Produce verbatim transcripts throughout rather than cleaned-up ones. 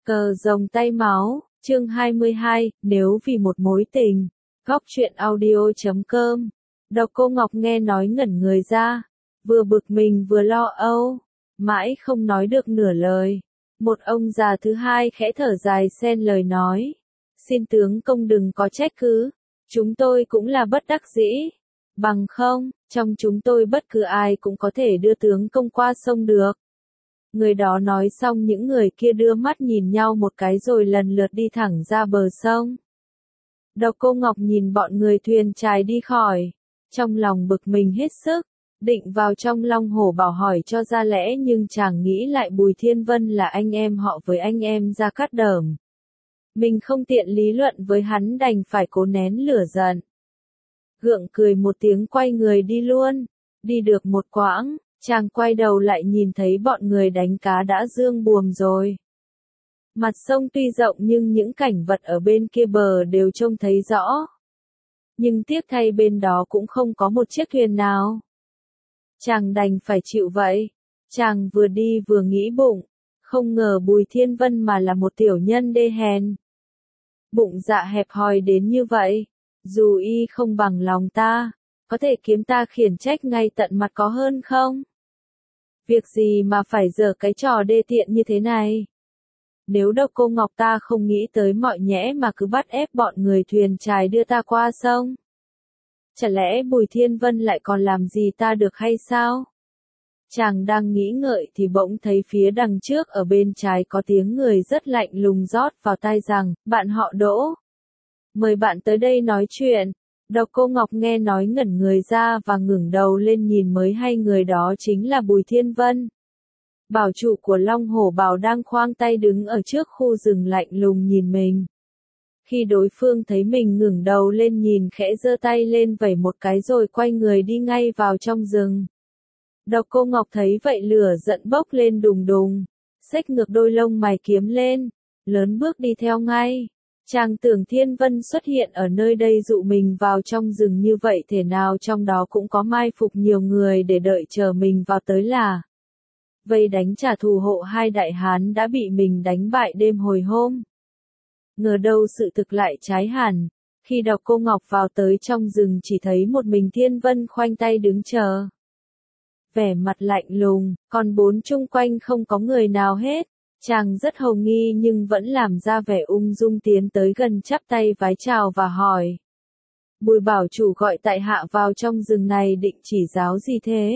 Cờ rồng tay máu, chương hai mươi hai, nếu vì một mối tình. Góc truyện audio chấm com. Độc Cô Ngọc nghe nói ngẩn người ra, vừa bực mình vừa lo âu, mãi không nói được nửa lời. Một ông già thứ hai khẽ thở dài xen lời nói, xin tướng công đừng có trách cứ, chúng tôi cũng là bất đắc dĩ, bằng không, trong chúng tôi bất cứ ai cũng có thể đưa tướng công qua sông được. Người đó nói xong những người kia đưa mắt nhìn nhau một cái rồi lần lượt đi thẳng ra bờ sông. Độc Cô Ngọc nhìn bọn người thuyền chài đi khỏi, trong lòng bực mình hết sức, định vào trong Long Hổ Bảo hỏi cho ra lẽ nhưng chàng nghĩ lại Bùi Thiên Vân là anh em họ với anh em Gia Cát Đờm. Mình không tiện lý luận với hắn đành phải cố nén lửa giận. Gượng cười một tiếng quay người đi luôn, đi được một quãng. Chàng quay đầu lại nhìn thấy bọn người đánh cá đã dương buồm rồi. Mặt sông tuy rộng nhưng những cảnh vật ở bên kia bờ đều trông thấy rõ. Nhưng tiếc thay bên đó cũng không có một chiếc thuyền nào. Chàng đành phải chịu vậy. Chàng vừa đi vừa nghĩ bụng, không ngờ Bùi Thiên Vân mà là một tiểu nhân đê hèn. Bụng dạ hẹp hòi đến như vậy, dù y không bằng lòng ta, có thể kiếm ta khiển trách ngay tận mặt có hơn không? Việc gì mà phải giở cái trò đê tiện như thế này? Nếu Độc Cô Ngọc ta không nghĩ tới mọi nhẽ mà cứ bắt ép bọn người thuyền chài đưa ta qua sông. Chả lẽ Bùi Thiên Vân lại còn làm gì ta được hay sao? Chàng đang nghĩ ngợi thì bỗng thấy phía đằng trước ở bên trái có tiếng người rất lạnh lùng rót vào tai rằng, bạn họ Đỗ. Mời bạn tới đây nói chuyện. Độc Cô Ngọc nghe nói ngẩn người ra và ngẩng đầu lên nhìn mới hay người đó chính là Bùi Thiên Vân. Bảo chủ của Long Hổ Bảo đang khoang tay đứng ở trước khu rừng lạnh lùng nhìn mình. Khi đối phương thấy mình ngẩng đầu lên nhìn khẽ giơ tay lên vẩy một cái rồi quay người đi ngay vào trong rừng. Độc Cô Ngọc thấy vậy lửa giận bốc lên đùng đùng, xếch ngược đôi lông mày kiếm lên, lớn bước đi theo ngay. Chàng tưởng Thiên Vân xuất hiện ở nơi đây dụ mình vào trong rừng như vậy thể nào trong đó cũng có mai phục nhiều người để đợi chờ mình vào tới là. Vây đánh trả thù hộ hai đại hán đã bị mình đánh bại đêm hồi hôm. Ngờ đâu sự thực lại trái hẳn, khi Độc Cô Ngọc vào tới trong rừng chỉ thấy một mình Thiên Vân khoanh tay đứng chờ. Vẻ mặt lạnh lùng, còn bốn chung quanh không có người nào hết. Chàng rất hầu nghi nhưng vẫn làm ra vẻ ung dung tiến tới gần chắp tay vái chào và hỏi. Bùi bảo chủ gọi tại hạ vào trong rừng này định chỉ giáo gì thế?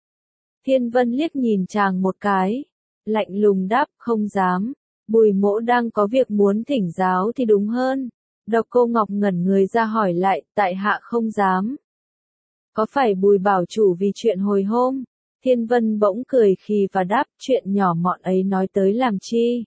Thiên Vân liếc nhìn chàng một cái, lạnh lùng đáp không dám, Bùi mỗ đang có việc muốn thỉnh giáo thì đúng hơn. Độc Cô Ngọc ngẩn người ra hỏi lại, tại hạ không dám. Có phải Bùi bảo chủ vì chuyện hồi hôm? Thiên Vân bỗng cười khì và đáp, chuyện nhỏ mọn ấy nói tới làm chi?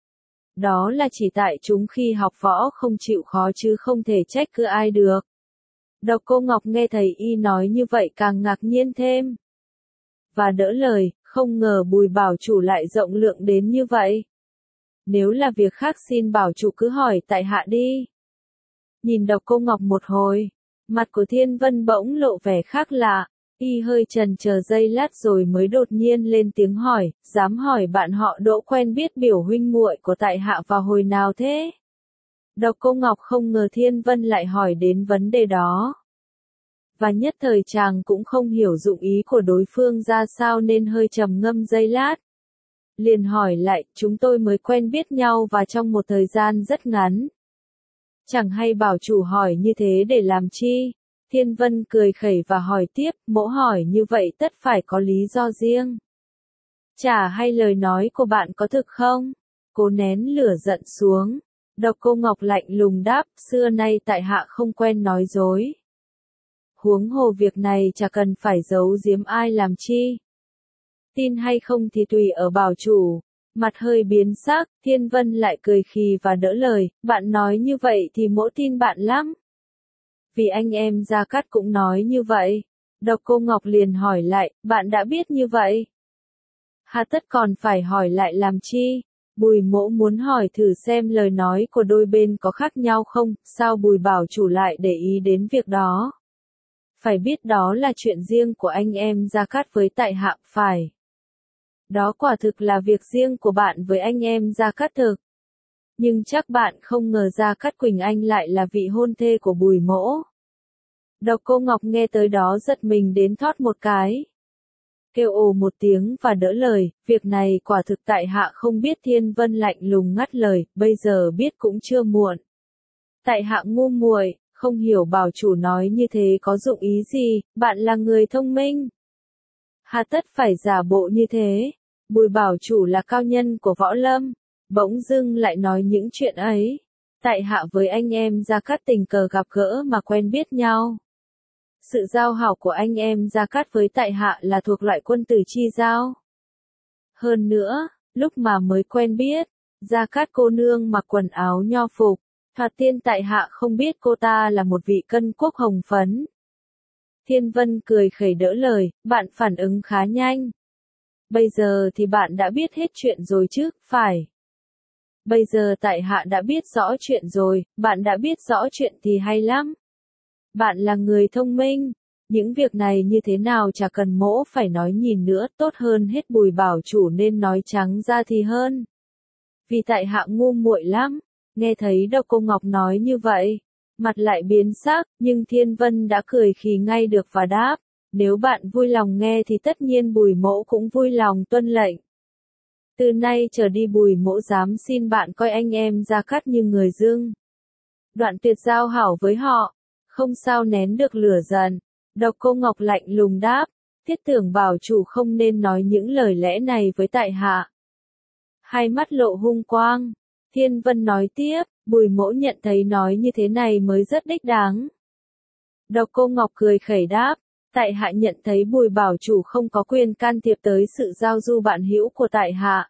Đó là chỉ tại chúng khi học võ không chịu khó chứ không thể trách cứ ai được. Độc Cô Ngọc nghe thầy y nói như vậy càng ngạc nhiên thêm. Và đỡ lời, không ngờ Bùi bảo chủ lại rộng lượng đến như vậy. Nếu là việc khác xin bảo chủ cứ hỏi tại hạ đi. Nhìn Độc Cô Ngọc một hồi, mặt của Thiên Vân bỗng lộ vẻ khác lạ. Y hơi chần chờ giây lát rồi mới đột nhiên lên tiếng hỏi, dám hỏi bạn họ Đỗ quen biết biểu huynh muội của tại hạ vào hồi nào thế? Độc Cô Ngọc không ngờ Thiên Vân lại hỏi đến vấn đề đó. Và nhất thời chàng cũng không hiểu dụng ý của đối phương ra sao nên hơi trầm ngâm giây lát. Liền hỏi lại, chúng tôi mới quen biết nhau và trong một thời gian rất ngắn. Chẳng hay bảo chủ hỏi như thế để làm chi? Thiên Vân cười khẩy và hỏi tiếp, mỗ hỏi như vậy tất phải có lý do riêng. Chả hay lời nói của bạn có thực không? Cố nén lửa giận xuống. Độc Cô Ngọc lạnh lùng đáp, xưa nay tại hạ không quen nói dối. Huống hồ việc này chả cần phải giấu giếm ai làm chi. Tin hay không thì tùy ở bảo chủ. Mặt hơi biến sắc, Thiên Vân lại cười khì và đỡ lời, bạn nói như vậy thì mỗ tin bạn lắm. Vì anh em Gia Cát cũng nói như vậy. Độc Cô Ngọc liền hỏi lại, bạn đã biết như vậy? Hà tất còn phải hỏi lại làm chi? Bùi mỗ muốn hỏi thử xem lời nói của đôi bên có khác nhau không, sao Bùi bảo chủ lại để ý đến việc đó? Phải biết đó là chuyện riêng của anh em Gia Cát với tại hạ, phải. Đó quả thực là việc riêng của bạn với anh em Gia Cát thực. nhưng chắc bạn không ngờ Gia Cát Quỳnh Anh lại là vị hôn thê của Bùi Mỗ. Độc Cô Ngọc nghe tới đó giật mình đến thót một cái. Kêu ồ một tiếng và đỡ lời, việc này quả thực tại hạ không biết. Thiên Vân lạnh lùng ngắt lời, bây giờ biết cũng chưa muộn. Tại hạ ngu muội, không hiểu bảo chủ nói như thế có dụng ý gì, bạn là người thông minh. Hà tất phải giả bộ như thế, Bùi bảo chủ là cao nhân của võ lâm, bỗng dưng lại nói những chuyện ấy. Tại hạ với anh em Gia Cát tình cờ gặp gỡ mà quen biết nhau. Sự giao hảo của anh em Gia Cát với tại hạ là thuộc loại quân tử chi giao. Hơn nữa, lúc mà mới quen biết, Gia Cát cô nương mặc quần áo nho phục, thoạt tiên tại hạ không biết cô ta là một vị cân quốc hồng phấn. Thiên Vân cười khẩy đỡ lời, bạn phản ứng khá nhanh. Bây giờ thì bạn đã biết hết chuyện rồi chứ, phải? Bây giờ tại hạ đã biết rõ chuyện rồi, bạn đã biết rõ chuyện thì hay lắm. Bạn là người thông minh, những việc này như thế nào chả cần Mỗ phải nói nhìn nữa, tốt hơn hết Bùi bảo chủ nên nói trắng ra thì hơn. Vì tại hạ ngu muội lắm. Nghe thấy Độc Cô Ngọc nói như vậy, mặt lại biến sắc, nhưng Thiên Vân đã cười khì ngay được và đáp, nếu bạn vui lòng nghe thì tất nhiên Bùi Mỗ cũng vui lòng tuân lệnh. Từ nay trở đi Bùi Mỗ dám xin bạn coi anh em Gia Cát như người dưng. Đoạn tuyệt giao hảo với họ, không sao nén được lửa giận. Độc Cô Ngọc lạnh lùng đáp, thiết tưởng bảo chủ không nên nói những lời lẽ này với tại hạ. Hai mắt lộ hung quang. Thiên Vân nói tiếp, Bùi Mỗ nhận thấy nói như thế này mới rất đích đáng. Độc Cô Ngọc cười khẩy đáp, tại hạ nhận thấy Bùi bảo chủ không có quyền can thiệp tới sự giao du bạn hữu của tại hạ.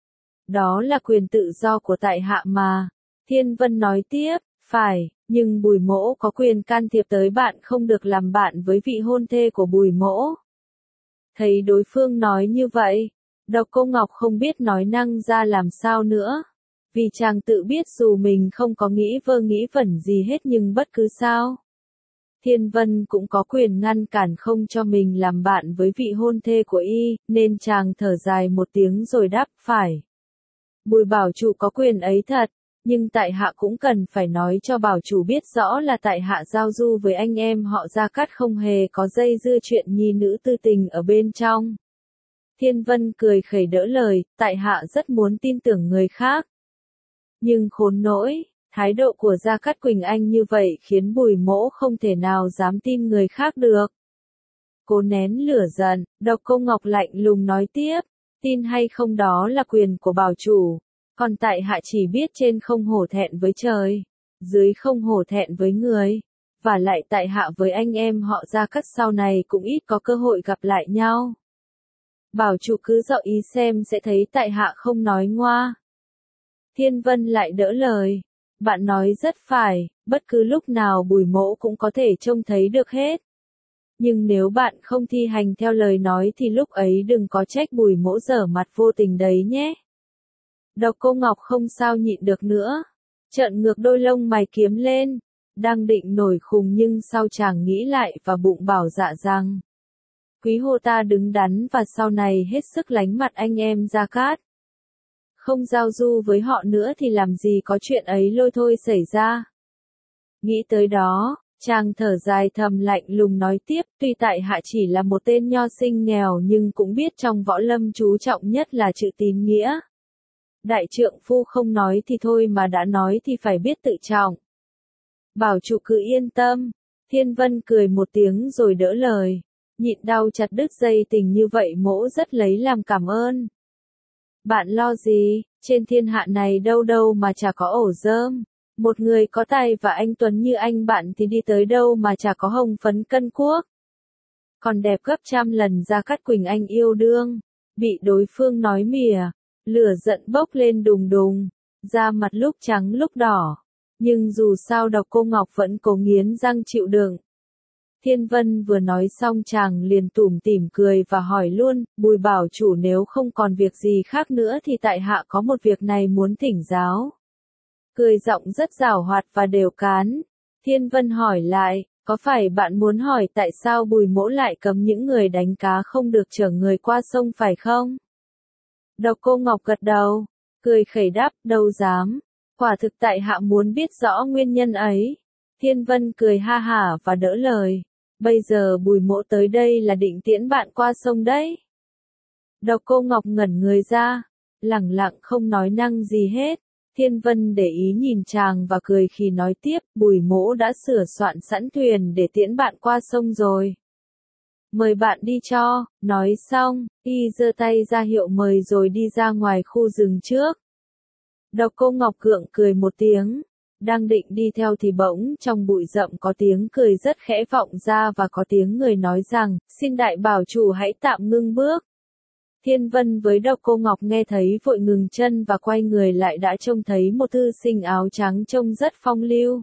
Đó là quyền tự do của tại hạ mà. Thiên Vân nói tiếp, phải, nhưng Bùi Mỗ có quyền can thiệp tới bạn không được làm bạn với vị hôn thê của Bùi Mỗ. Thấy đối phương nói như vậy, Độc Cô Ngọc không biết nói năng ra làm sao nữa. Vì chàng tự biết dù mình không có nghĩ vơ nghĩ vẩn gì hết nhưng bất cứ sao. Thiên Vân cũng có quyền ngăn cản không cho mình làm bạn với vị hôn thê của y, nên chàng thở dài một tiếng rồi đáp phải. Bùi bảo chủ có quyền ấy thật, nhưng tại hạ cũng cần phải nói cho bảo chủ biết rõ là tại hạ giao du với anh em họ Gia Cát không hề có dây dưa chuyện nhi nữ tư tình ở bên trong. Thiên Vân cười khẩy đỡ lời, tại hạ rất muốn tin tưởng người khác. Nhưng khốn nỗi, thái độ của Gia Cát Quỳnh Anh như vậy khiến Bùi Mỗ không thể nào dám tin người khác được. Cố nén lửa giận, Độc Cô Ngọc lạnh lùng nói tiếp, tin hay không đó là quyền của bảo chủ, còn tại hạ chỉ biết trên không hổ thẹn với trời, dưới không hổ thẹn với người, và lại tại hạ với anh em họ Gia Cát sau này cũng ít có cơ hội gặp lại nhau. Bảo chủ cứ dạo ý xem sẽ thấy tại hạ không nói ngoa. Thiên Vân lại đỡ lời, bạn nói rất phải, bất cứ lúc nào Bùi Mỗ cũng có thể trông thấy được hết. Nhưng nếu bạn không thi hành theo lời nói thì lúc ấy đừng có trách Bùi Mỗ dở mặt vô tình đấy nhé. Độc Cô Ngọc không sao nhịn được nữa, trợn ngược đôi lông mày kiếm lên, đang định nổi khùng nhưng sau chàng nghĩ lại và bụng bảo dạ rằng. Quý Hô ta đứng đắn và sau này hết sức lánh mặt anh em Gia Cát. Không giao du với họ nữa thì làm gì có chuyện ấy lôi thôi xảy ra. Nghĩ tới đó, chàng thở dài thầm lạnh lùng nói tiếp, tuy tại hạ chỉ là một tên nho sinh nghèo nhưng cũng biết trong võ lâm chú trọng nhất là chữ tín nghĩa. Đại trượng phu không nói thì thôi mà đã nói thì phải biết tự trọng. Bảo chủ cứ yên tâm. Thiên Vân cười một tiếng rồi đỡ lời, nhịn đau chặt đứt dây tình như vậy Mỗ rất lấy làm cảm ơn. Bạn lo gì, trên thiên hạ này đâu đâu mà chả có ổ rơm. Một người có tài và anh tuấn như anh bạn thì đi tới đâu mà chả có hồng phấn cân quốc. Còn đẹp gấp trăm lần Gia Cát Quỳnh Anh yêu đương. Bị đối phương nói mỉa, lửa giận bốc lên đùng đùng, da mặt lúc trắng lúc đỏ. Nhưng dù sao Độc Cô Ngọc vẫn cố nghiến răng chịu đựng. Thiên Vân vừa nói xong chàng liền tủm tỉm cười và hỏi luôn, Bùi bảo chủ nếu không còn việc gì khác nữa thì tại hạ có một việc này muốn thỉnh giáo. Cười giọng rất giảo hoạt và đều cán. Thiên Vân hỏi lại, có phải bạn muốn hỏi tại sao Bùi Mỗ lại cấm những người đánh cá không được chở người qua sông phải không? Độc Cô Ngọc gật đầu, cười khẩy đáp, đâu dám. Quả thực tại hạ muốn biết rõ nguyên nhân ấy. Thiên Vân cười ha hả và đỡ lời. Bây giờ Bùi Mỗ tới đây là định tiễn bạn qua sông đấy. Độc Cô Ngọc ngẩn người ra, lẳng lặng không nói năng gì hết. Thiên Vân để ý nhìn chàng và cười khi nói tiếp, Bùi Mỗ đã sửa soạn sẵn thuyền để tiễn bạn qua sông rồi. Mời bạn đi cho, nói xong, y giơ tay ra hiệu mời rồi đi ra ngoài khu rừng trước. Độc Cô Ngọc gượng cười một tiếng, đang định đi theo thì bỗng trong bụi rậm có tiếng cười rất khẽ vọng ra và có tiếng người nói rằng, xin đại bảo chủ hãy tạm ngưng bước. Thiên Vân với Độc Cô Ngọc nghe thấy vội ngừng chân và quay người lại đã trông thấy một thư sinh áo trắng trông rất phong lưu.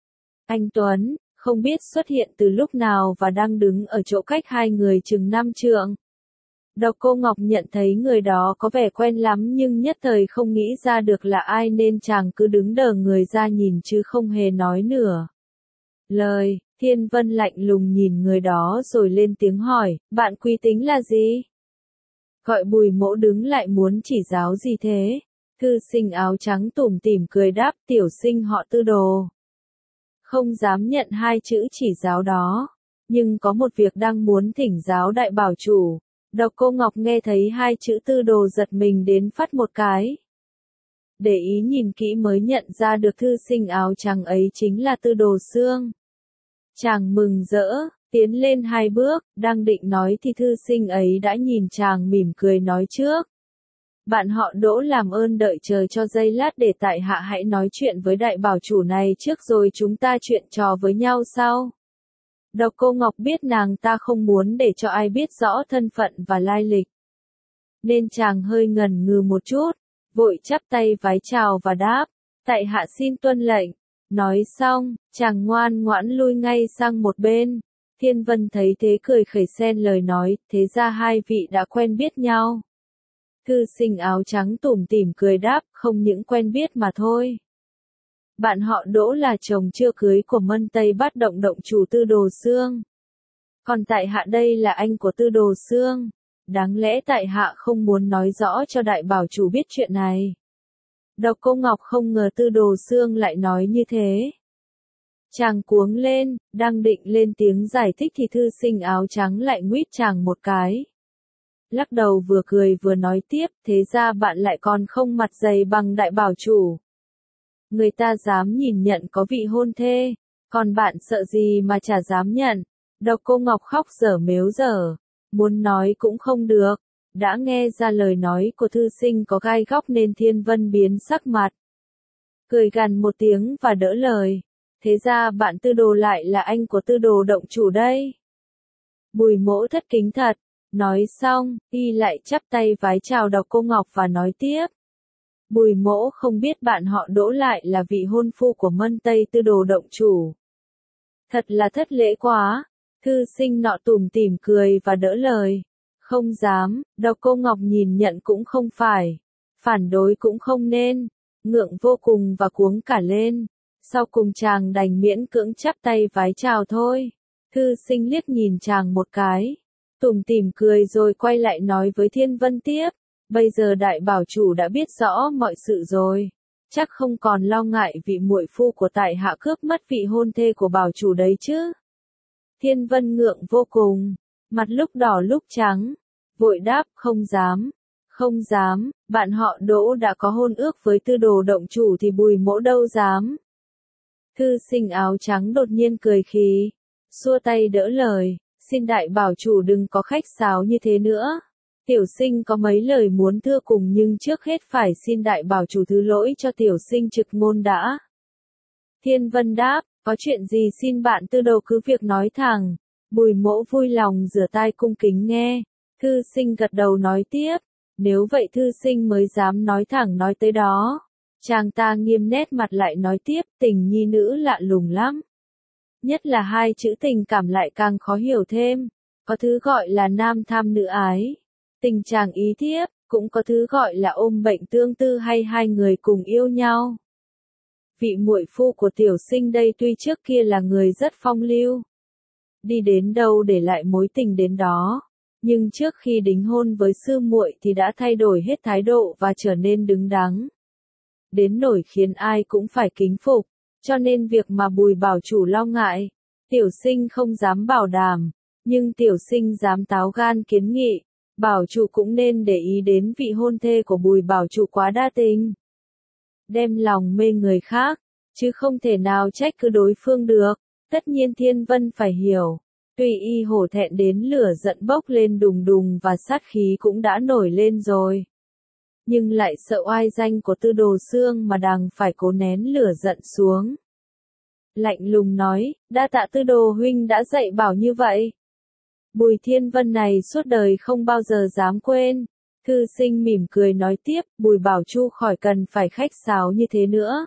Anh Tuấn, không biết xuất hiện từ lúc nào và đang đứng ở chỗ cách hai người chừng năm trượng. Độc Cô Ngọc nhận thấy người đó có vẻ quen lắm nhưng nhất thời không nghĩ ra được là ai nên chàng cứ đứng đờ người ra nhìn chứ không hề nói nửa lời. Thiên Vân lạnh lùng nhìn người đó rồi lên tiếng hỏi, bạn quý tính là gì? Gọi Bùi Mỗ đứng lại muốn chỉ giáo gì thế? Thư sinh áo trắng tủm tỉm cười đáp, tiểu sinh họ Tư Đồ. Không dám nhận hai chữ chỉ giáo đó, nhưng có một việc đang muốn thỉnh giáo đại bảo chủ. Độc Cô Ngọc nghe thấy hai chữ Tư Đồ giật mình đến phát một cái. Để ý nhìn kỹ mới nhận ra được thư sinh áo trắng ấy chính là Tư Đồ Xương. Chàng mừng rỡ, tiến lên hai bước, đang định nói thì thư sinh ấy đã nhìn chàng mỉm cười nói trước. Bạn họ Đỗ làm ơn đợi chờ cho giây lát để tại hạ hãy nói chuyện với đại bảo chủ này trước rồi chúng ta chuyện trò với nhau sau. Độc Cô Ngọc biết nàng ta không muốn để cho ai biết rõ thân phận và lai lịch. Nên chàng hơi ngần ngừ một chút, vội chắp tay vái chào và đáp, tại hạ xin tuân lệnh. Nói xong, chàng ngoan ngoãn lui ngay sang một bên. Thiên Vân thấy thế cười khẩy xen lời nói, thế ra hai vị đã quen biết nhau. Thư sinh áo trắng tủm tỉm cười đáp, không những quen biết mà thôi. Bạn họ Đỗ là chồng chưa cưới của Mân Tây Bát Động động chủ Tư Đồ Xương. Còn tại hạ đây là anh của Tư Đồ Xương. Đáng lẽ tại hạ không muốn nói rõ cho đại bảo chủ biết chuyện này. Độc Cô Ngọc không ngờ Tư Đồ Xương lại nói như thế. Chàng cuống lên, đang định lên tiếng giải thích thì thư sinh áo trắng lại nguýt chàng một cái. Lắc đầu vừa cười vừa nói tiếp, thế ra bạn lại còn không mặt dày bằng đại bảo chủ. Người ta dám nhìn nhận có vị hôn thê, còn bạn sợ gì mà chả dám nhận. Độc Cô Ngọc khóc dở mếu dở, muốn nói cũng không được. Đã nghe ra lời nói của thư sinh có gai góc nên Thiên Vân biến sắc mặt. Cười gằn một tiếng và đỡ lời. Thế ra bạn Tư Đồ lại là anh của Tư Đồ động chủ đây. Bùi Mỗ thất kính thật. Nói xong, y lại chắp tay vái chào Độc Cô Ngọc và nói tiếp. Bùi Mỗ không biết bạn họ Đỗ lại là vị hôn phu của Mân Tây Tư Đồ động chủ. Thật là thất lễ quá. Thư sinh nọ tủm tỉm cười và đỡ lời. Không dám, Độc Cô Ngọc nhìn nhận cũng không phải. Phản đối cũng không nên. Ngượng vô cùng và cuống cả lên. Sau cùng chàng đành miễn cưỡng chắp tay vái chào thôi. Thư sinh liếc nhìn chàng một cái. Tủm tỉm cười rồi quay lại nói với Thiên Vân tiếp. Bây giờ đại bảo chủ đã biết rõ mọi sự rồi. Chắc không còn lo ngại vị muội phu của tại hạ cướp mất vị hôn thê của bảo chủ đấy chứ. Thiên Vân ngượng vô cùng. Mặt lúc đỏ lúc trắng. Vội đáp không dám. Không dám, bạn họ Đỗ đã có hôn ước với Tư Đồ động chủ thì Bùi Mỗ đâu dám. Thư sinh áo trắng đột nhiên cười khí. Xua tay đỡ lời. Xin đại bảo chủ đừng có khách sáo như thế nữa. Tiểu sinh có mấy lời muốn thưa cùng nhưng trước hết phải xin đại bảo chủ thứ lỗi cho tiểu sinh trực ngôn đã. Thiên Vân đáp, có chuyện gì xin bạn Tư Đồ cứ việc nói thẳng. Bùi Mỗ vui lòng rửa tai cung kính nghe. Thư sinh gật đầu nói tiếp. Nếu vậy thư sinh mới dám nói thẳng nói tới đó. Chàng ta nghiêm nét mặt lại nói tiếp, tình nhi nữ lạ lùng lắm. Nhất là hai chữ tình cảm lại càng khó hiểu thêm. Có thứ gọi là nam tham nữ ái. Tình chàng ý thiếp, cũng có thứ gọi là ôm bệnh tương tư hay hai người cùng yêu nhau. Vị muội phu của tiểu sinh đây tuy trước kia là người rất phong lưu. Đi đến đâu để lại mối tình đến đó. Nhưng trước khi đính hôn với sư muội thì đã thay đổi hết thái độ và trở nên đứng đắn. đến nỗi khiến ai cũng phải kính phục, cho nên việc mà Bùi bảo chủ lo ngại, tiểu sinh không dám bảo đảm, nhưng tiểu sinh dám táo gan kiến nghị, bảo chủ cũng nên để ý đến vị hôn thê của Bùi bảo chủ quá đa tình. Đem lòng mê người khác, chứ không thể nào trách cứ đối phương được, tất nhiên Thiên Vân phải hiểu. Tuy y hổ thẹn đến lửa giận bốc lên đùng đùng và sát khí cũng đã nổi lên rồi. Nhưng lại sợ oai danh của Tư Đồ Xương mà đành phải cố nén lửa giận xuống. Lạnh lùng nói, đa tạ Tư Đồ huynh đã dạy bảo như vậy. Bùi Thiên Vân này suốt đời không bao giờ dám quên. Thư sinh mỉm cười nói tiếp, Bùi bảo chu khỏi cần phải khách sáo như thế nữa.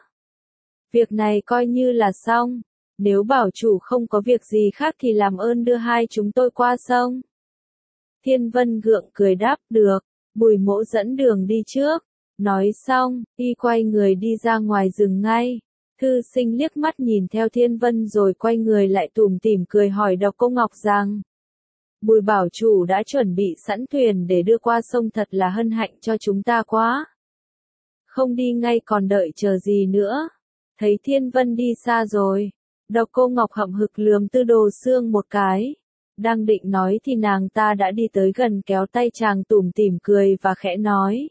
Việc này coi như là xong. Nếu bảo chủ không có việc gì khác thì làm ơn đưa hai chúng tôi qua sông. Thiên Vân gượng cười đáp, được, Bùi mỗ dẫn đường đi trước. Nói xong, y quay người đi ra ngoài rừng ngay. Thư sinh liếc mắt nhìn theo Thiên Vân rồi quay người lại tủm tỉm cười hỏi Độc Cô Ngọc rằng, Bùi bảo chủ đã chuẩn bị sẵn thuyền để đưa qua sông, thật là hân hạnh cho chúng ta quá. Không đi ngay còn đợi chờ gì nữa. Thấy Thiên Vân đi xa rồi, Độc Cô Ngọc hậm hực lườm Tư Đồ Xương một cái. Đang định nói thì nàng ta đã đi tới gần kéo tay chàng tủm tỉm cười và khẽ nói.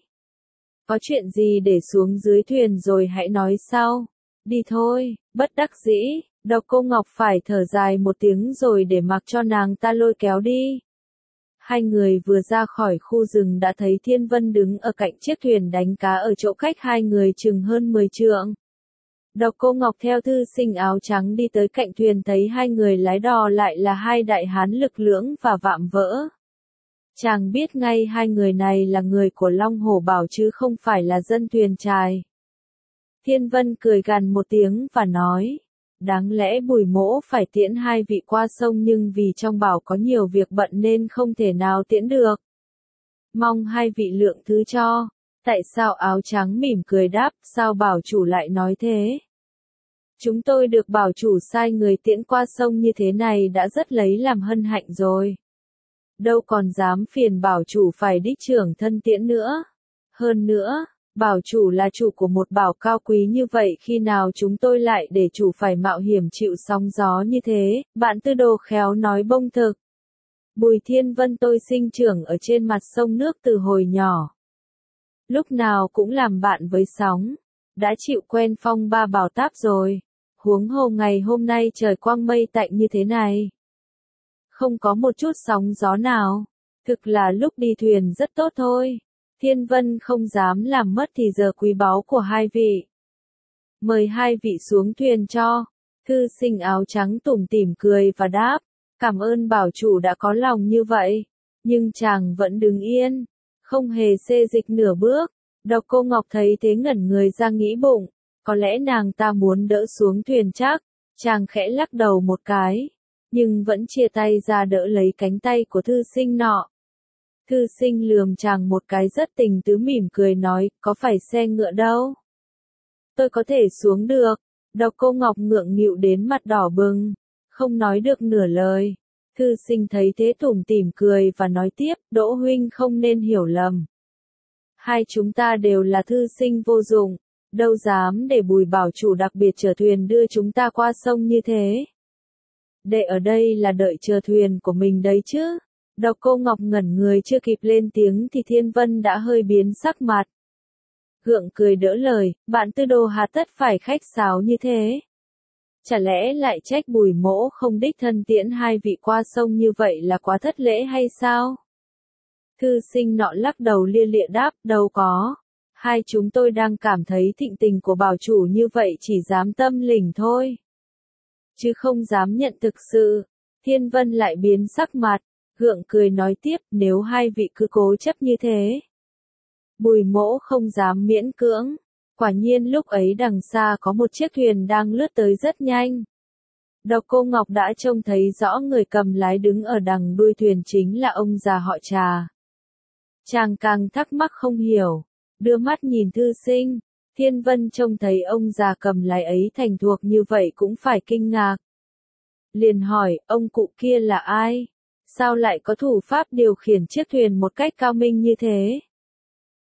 Có chuyện gì để xuống dưới thuyền rồi hãy nói sau. Đi thôi, bất đắc dĩ, Độc Cô Ngọc phải thở dài một tiếng rồi để mặc cho nàng ta lôi kéo đi. Hai người vừa ra khỏi khu rừng đã thấy Thiên Vân đứng ở cạnh chiếc thuyền đánh cá ở chỗ cách hai người chừng hơn mười trượng. Độc Cô Ngọc theo thư sinh áo trắng đi tới cạnh thuyền thấy hai người lái đò lại là hai đại hán lực lưỡng và vạm vỡ. Chàng biết ngay hai người này là người của Long Hổ Bảo chứ không phải là dân thuyền trài. Thiên Vân cười gằn một tiếng và nói, đáng lẽ Bùi mỗ phải tiễn hai vị qua sông nhưng vì trong bảo có nhiều việc bận nên không thể nào tiễn được. Mong hai vị lượng thứ cho. Tại sao áo trắng mỉm cười đáp, sao bảo chủ lại nói thế? Chúng tôi được bảo chủ sai người tiễn qua sông như thế này đã rất lấy làm hân hạnh rồi. Đâu còn dám phiền bảo chủ phải đích trưởng thân tiễn nữa. Hơn nữa, bảo chủ là chủ của một bảo cao quý như vậy, khi nào chúng tôi lại để chủ phải mạo hiểm chịu sóng gió như thế, bạn Tư Đồ khéo nói bông thực. Bùi Thiên Vân tôi sinh trưởng ở trên mặt sông nước từ hồi nhỏ. Lúc nào cũng làm bạn với sóng, đã chịu quen phong ba bảo táp rồi, huống hồ ngày hôm nay trời quang mây tạnh như thế này. Không có một chút sóng gió nào, thực là lúc đi thuyền rất tốt thôi. Thiên Vân không dám làm mất thì giờ quý báu của hai vị. Mời hai vị xuống thuyền cho. Thư sinh áo trắng tủm tỉm cười và đáp, cảm ơn bảo chủ đã có lòng như vậy. Nhưng chàng vẫn đứng yên, không hề xê dịch nửa bước. Độc Cô Ngọc thấy thế ngẩn người ra nghĩ bụng, có lẽ nàng ta muốn đỡ xuống thuyền chắc. Chàng khẽ lắc đầu một cái, nhưng vẫn chia tay ra đỡ lấy cánh tay của thư sinh nọ. Thư sinh lườm chàng một cái rất tình tứ mỉm cười nói, có phải xe ngựa đâu. Tôi có thể xuống được. Độc Cô Ngọc ngượng nghịu đến mặt đỏ bừng, không nói được nửa lời. Thư sinh thấy thế tủm tỉm cười và nói tiếp, Đỗ huynh không nên hiểu lầm. Hai chúng ta đều là thư sinh vô dụng, đâu dám để Bùi bảo chủ đặc biệt chở thuyền đưa chúng ta qua sông như thế. Đệ ở đây là đợi chờ thuyền của mình đấy chứ. Độc Cô Ngọc ngẩn người chưa kịp lên tiếng thì Thiên Vân đã hơi biến sắc mặt. Gượng cười đỡ lời, bạn Tư Đồ hà tất phải khách sáo như thế. Chả lẽ lại trách Bùi mỗ không đích thân tiễn hai vị qua sông như vậy là quá thất lễ hay sao? Thư sinh nọ lắc đầu lia lịa đáp, đâu có. Hai chúng tôi đang cảm thấy thịnh tình của bảo chủ như vậy chỉ dám tâm lỉnh thôi. Chứ không dám nhận thực sự. Thiên Vân lại biến sắc mặt, gượng cười nói tiếp, nếu hai vị cứ cố chấp như thế. Bùi mỗ không dám miễn cưỡng. Quả nhiên lúc ấy đằng xa có một chiếc thuyền đang lướt tới rất nhanh. Độc Cô Ngọc đã trông thấy rõ người cầm lái đứng ở đằng đuôi thuyền chính là ông già họ Trà. Chàng càng thắc mắc không hiểu, đưa mắt nhìn thư sinh. Thiên Vân trông thấy ông già cầm lái ấy thành thuộc như vậy cũng phải kinh ngạc. Liền hỏi, ông cụ kia là ai? Sao lại có thủ pháp điều khiển chiếc thuyền một cách cao minh như thế?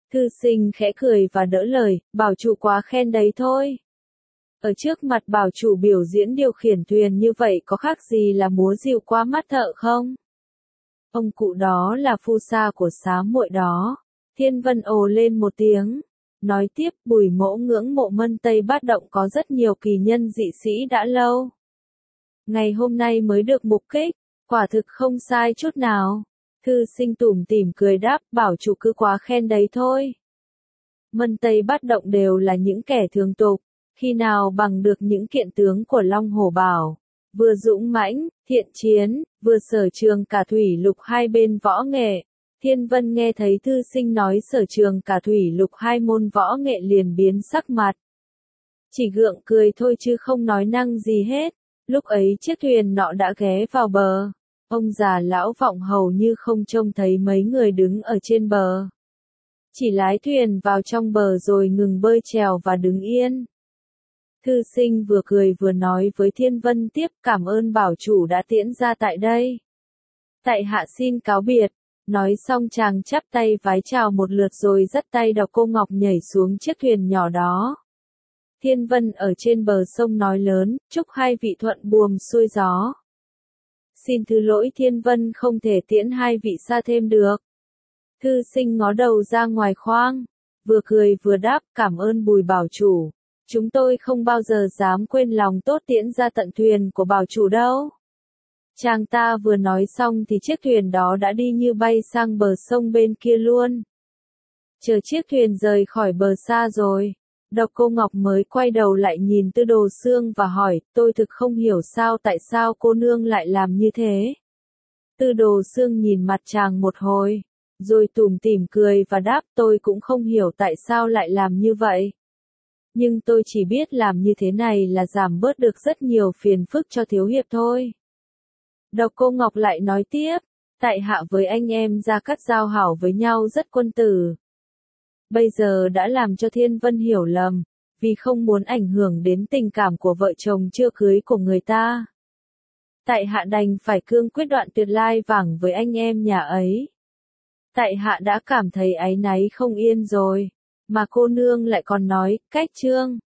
Thư sinh khẽ cười và đỡ lời, bảo chủ quá khen đấy thôi. Ở trước mặt bảo chủ biểu diễn điều khiển thuyền như vậy có khác gì là múa rìu qua mắt thợ không? Ông cụ đó là phu sa của xá muội đó. Thiên Vân ồ lên một tiếng. Nói tiếp, Bùi Mỗ ngưỡng mộ Mân Tây Bát Động có rất nhiều kỳ nhân dị sĩ đã lâu. Ngày hôm nay mới được mục kích, quả thực không sai chút nào. Thư sinh tủm tỉm cười đáp, bảo chủ cứ quá khen đấy thôi. Mân Tây Bát Động đều là những kẻ thường tục, khi nào bằng được những kiện tướng của Long Hổ Bảo, vừa dũng mãnh, thiện chiến, vừa sở trường cả thủy lục hai bên võ nghệ. Thiên Vân nghe thấy thư sinh nói sở trường cả thủy lục hai môn võ nghệ liền biến sắc mặt. Chỉ gượng cười thôi chứ không nói năng gì hết. Lúc ấy chiếc thuyền nọ đã ghé vào bờ. Ông già lão vọng hầu như không trông thấy mấy người đứng ở trên bờ. Chỉ lái thuyền vào trong bờ rồi ngừng bơi chèo và đứng yên. Thư sinh vừa cười vừa nói với Thiên Vân tiếp, cảm ơn bảo chủ đã tiễn ra tại đây. Tại hạ xin cáo biệt. Nói xong chàng chắp tay vái chào một lượt rồi dắt tay Độc Cô Ngọc nhảy xuống chiếc thuyền nhỏ đó. Thiên Vân ở trên bờ sông nói lớn, chúc hai vị thuận buồm xuôi gió. Xin thứ lỗi Thiên Vân không thể tiễn hai vị xa thêm được. Thư sinh ngó đầu ra ngoài khoang, vừa cười vừa đáp, cảm ơn Bùi bảo chủ. Chúng tôi không bao giờ dám quên lòng tốt tiễn ra tận thuyền của bảo chủ đâu. Chàng ta vừa nói xong thì chiếc thuyền đó đã đi như bay sang bờ sông bên kia luôn. Chờ chiếc thuyền rời khỏi bờ xa rồi, Độc Cô Ngọc mới quay đầu lại nhìn Tư Đồ Xương và hỏi, tôi thực không hiểu sao tại sao cô nương lại làm như thế. Tư Đồ Xương nhìn mặt chàng một hồi, rồi tủm tỉm cười và đáp, tôi cũng không hiểu tại sao lại làm như vậy. Nhưng tôi chỉ biết làm như thế này là giảm bớt được rất nhiều phiền phức cho thiếu hiệp thôi. Độc Cô Ngọc lại nói tiếp, tại hạ với anh em Gia Cát giao hảo với nhau rất quân tử. Bây giờ đã làm cho Thiên Vân hiểu lầm, vì không muốn ảnh hưởng đến tình cảm của vợ chồng chưa cưới của người ta. Tại hạ đành phải cương quyết đoạn tuyệt lai vãng với anh em nhà ấy. Tại hạ đã cảm thấy áy náy không yên rồi, mà cô nương lại còn nói, cách trương.